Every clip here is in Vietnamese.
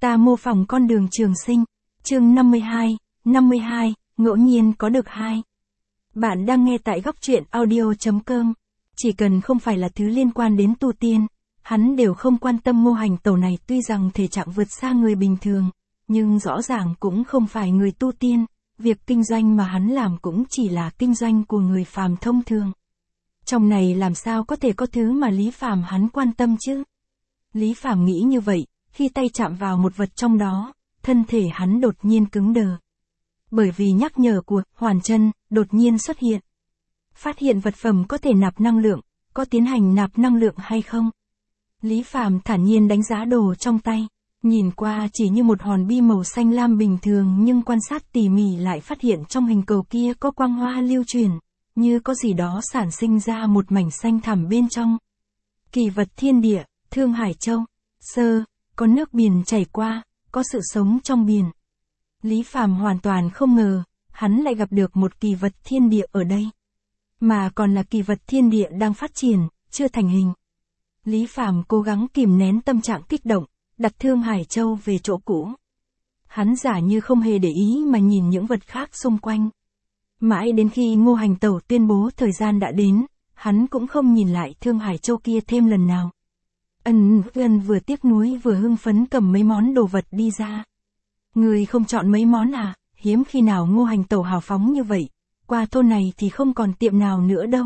Ta mô phỏng con đường trường sinh. Chương 52, ngẫu nhiên có được hai. Bạn đang nghe tại góc truyện audio.com. Chỉ cần không phải là thứ liên quan đến tu tiên, hắn đều không quan tâm. Ngô Hành Tẩu này tuy rằng thể trạng vượt xa người bình thường, nhưng rõ ràng cũng không phải người tu tiên, việc kinh doanh mà hắn làm cũng chỉ là kinh doanh của người phàm thông thường. Trong này làm sao có thể có thứ mà Lý Phàm hắn quan tâm chứ? Lý Phàm nghĩ như vậy, khi tay chạm vào một vật trong đó, thân thể hắn đột nhiên cứng đờ. Bởi vì nhắc nhở của Hoàn Chân đột nhiên xuất hiện. Phát hiện vật phẩm có thể nạp năng lượng, có tiến hành nạp năng lượng hay không? Lý Phàm thản nhiên đánh giá đồ trong tay, nhìn qua chỉ như một hòn bi màu xanh lam bình thường, nhưng quan sát tỉ mỉ lại phát hiện trong hình cầu kia có quang hoa lưu chuyển, như có gì đó sản sinh ra một mảnh xanh thẳm bên trong. Kỳ vật thiên địa, Thương Hải Châu. Sơ, có nước biển chảy qua, có sự sống trong biển. Lý Phàm hoàn toàn không ngờ, hắn lại gặp được một kỳ vật thiên địa ở đây. Mà còn là kỳ vật thiên địa đang phát triển, chưa thành hình. Lý Phàm cố gắng kìm nén tâm trạng kích động, đặt Thương Hải Châu về chỗ cũ. Hắn giả như không hề để ý mà nhìn những vật khác xung quanh. Mãi đến khi Ngô Hành Tẩu tuyên bố thời gian đã đến, hắn cũng không nhìn lại Thương Hải Châu kia thêm lần nào. Ân vừa tiếc nuối vừa hưng phấn cầm mấy món đồ vật đi ra. Người không chọn mấy món à? Hiếm khi nào Ngô Hành Tẩu hào phóng như vậy. Qua thôn này thì không còn tiệm nào nữa đâu.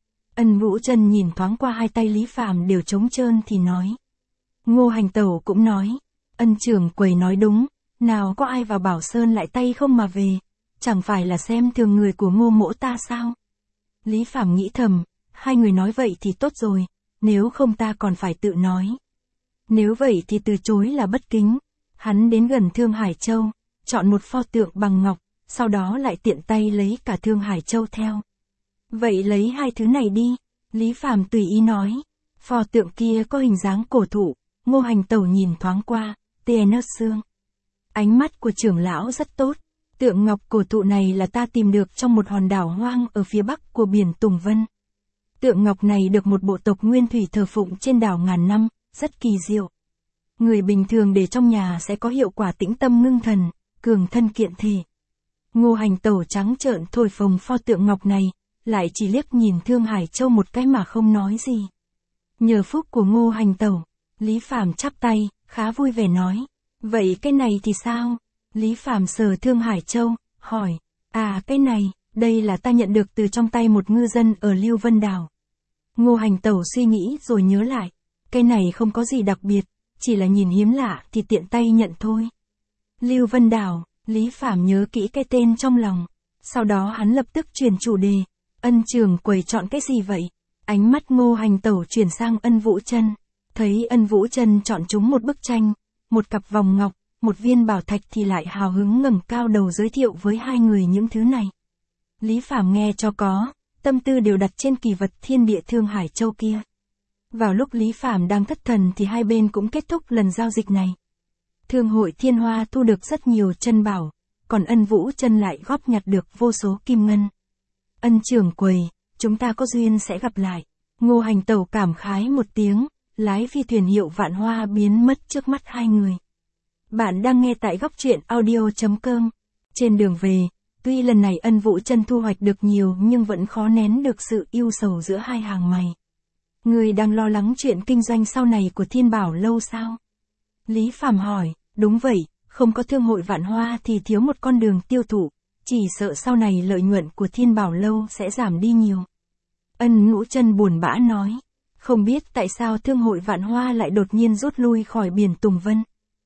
Ân Vũ Trân nhìn thoáng qua hai tay Lý Phàm đều trống trơn thì nói. Ngô Hành Tẩu cũng nói. Ân trưởng quầy nói đúng. Nào có ai vào Bảo Sơn lại tay không mà về. Chẳng phải là xem thường người của Ngô mỗ ta sao? Lý Phàm nghĩ thầm. Hai người nói vậy thì tốt rồi. Nếu không ta còn phải tự nói. Nếu vậy thì từ chối là bất kính. Hắn đến gần Thương Hải Châu, chọn một pho tượng bằng ngọc, sau đó lại tiện tay lấy cả Thương Hải Châu theo. Vậy lấy hai thứ này đi, Lý Phàm tùy ý nói. Pho tượng kia có hình dáng cổ thụ, Ngô Hành Tẩu nhìn thoáng qua, tia nớt xương. Ánh mắt của trưởng lão rất tốt, tượng ngọc cổ thụ này là ta tìm được trong một hòn đảo hoang ở phía bắc của biển Tùng Vân. Tượng ngọc này được một bộ tộc nguyên thủy thờ phụng trên đảo ngàn năm, rất kỳ diệu. Người bình thường để trong nhà sẽ có hiệu quả tĩnh tâm ngưng thần, cường thân kiện thể. Ngô Hành Tẩu trắng trợn thổi phồng pho tượng ngọc này, lại chỉ liếc nhìn Thương Hải Châu một cái mà không nói gì. Nhờ phúc của Ngô Hành Tẩu, Lý Phàm chắp tay, khá vui vẻ nói. Vậy cái này thì sao? Lý Phàm sờ Thương Hải Châu, hỏi. À cái này, đây là ta nhận được từ trong tay một ngư dân ở Lưu Vân Đảo. Ngô Hành Tẩu suy nghĩ rồi nhớ lại. Cái này không có gì đặc biệt, chỉ là nhìn hiếm lạ thì tiện tay nhận thôi. Lưu Vân Đảo, Lý Phàm nhớ kỹ cái tên trong lòng. Sau đó hắn lập tức chuyển chủ đề. Ân trưởng quầy chọn cái gì vậy? Ánh mắt Ngô Hành Tẩu chuyển sang Ân Vũ Trân. Thấy Ân Vũ Trân chọn chúng một bức tranh, một cặp vòng ngọc, một viên bảo thạch thì lại hào hứng ngẩng cao đầu giới thiệu với hai người những thứ này. Lý Phàm nghe cho có, tâm tư đều đặt trên kỳ vật thiên địa Thương Hải Châu kia. Vào lúc Lý Phàm đang thất thần thì hai bên cũng kết thúc lần giao dịch này. Thương hội Thiên Hoa thu được rất nhiều chân bảo, còn Ân Vũ Trân lại góp nhặt được vô số kim ngân. Ân trưởng quầy, chúng ta có duyên sẽ gặp lại. Ngô Hành Tẩu cảm khái một tiếng, lái phi thuyền hiệu Vạn Hoa biến mất trước mắt hai người. Bạn đang nghe tại góc truyện audio.com. Trên đường về, tuy lần này Ân Vũ Trân thu hoạch được nhiều nhưng vẫn khó nén được sự ưu sầu giữa hai hàng mày. Người đang lo lắng chuyện kinh doanh sau này của Thiên Bảo Lâu sao? Lý Phàm hỏi, đúng vậy, không có thương hội Vạn Hoa thì thiếu một con đường tiêu thụ, chỉ sợ sau này lợi nhuận của Thiên Bảo Lâu sẽ giảm đi nhiều. Ân Vũ Trân buồn bã nói, không biết tại sao thương hội Vạn Hoa lại đột nhiên rút lui khỏi biển Tùng Vân.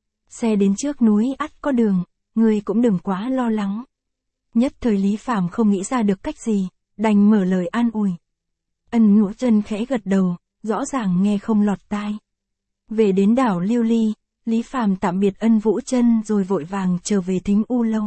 Xe đến trước núi ắt có đường, người cũng đừng quá lo lắng. Nhất thời Lý Phàm không nghĩ ra được cách gì, đành mở lời an ủi. Ân Vũ Trân khẽ gật đầu, rõ ràng nghe không lọt tai. Về đến đảo Lưu Ly, Lý Phàm tạm biệt Ân Vũ Trân rồi vội vàng trở về Thính U Lâu.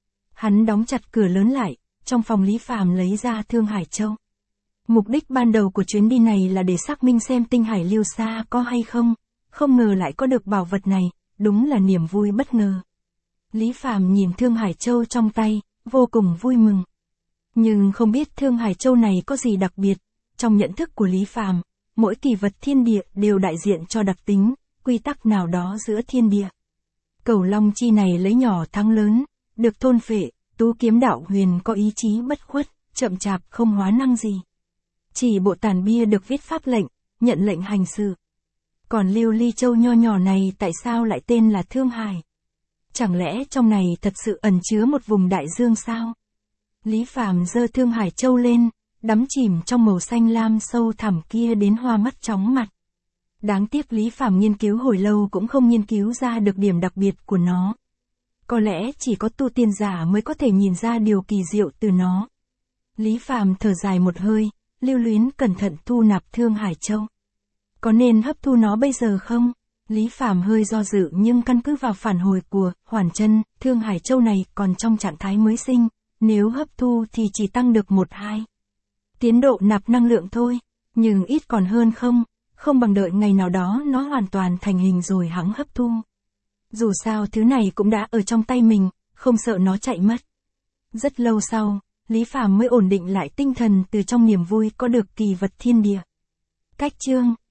Hắn đóng chặt cửa lớn lại, trong phòng Lý Phàm lấy ra Thương Hải Châu. Mục đích ban đầu của chuyến đi này là để xác minh xem tinh hải Lưu Sa có hay không, không ngờ lại có được bảo vật này, đúng là niềm vui bất ngờ. Lý Phàm nhìn Thương Hải Châu trong tay, vô cùng vui mừng. Nhưng không biết Thương Hải Châu này có gì đặc biệt, trong nhận thức của Lý Phàm, mỗi kỳ vật thiên địa đều đại diện cho đặc tính, quy tắc nào đó giữa thiên địa. Cẩu long chi này lấy nhỏ thắng lớn, được thôn phệ, tú kiếm đạo huyền có ý chí bất khuất, chậm chạp không hóa năng gì. Chỉ bộ tàn bia được viết pháp lệnh, nhận lệnh hành sự. Còn lưu ly châu nho nhỏ này tại sao lại tên là Thương Hải? Chẳng lẽ trong này thật sự ẩn chứa một vùng đại dương sao? Lý Phàm giơ Thương Hải châu lên, đắm chìm trong màu xanh lam sâu thẳm kia đến hoa mắt chóng mặt. Đáng tiếc Lý Phàm nghiên cứu hồi lâu cũng không nghiên cứu ra được điểm đặc biệt của nó. Có lẽ chỉ có tu tiên giả mới có thể nhìn ra điều kỳ diệu từ nó. Lý Phàm thở dài một hơi, lưu luyến cẩn thận thu nạp Thương Hải châu. Có nên hấp thu nó bây giờ không? Lý Phàm hơi do dự nhưng căn cứ vào phản hồi của Hoàn Chân, Thương Hải châu này còn trong trạng thái mới sinh, nếu hấp thu thì chỉ tăng được 1-2 tiến độ nạp năng lượng thôi, nhưng ít còn hơn không bằng đợi ngày nào đó nó hoàn toàn thành hình rồi hẵng hấp thu. Dù sao thứ này cũng đã ở trong tay mình, không sợ nó chạy mất. Rất lâu sau, Lý Phàm mới ổn định lại tinh thần từ trong niềm vui có được kỳ vật thiên địa. Cách chương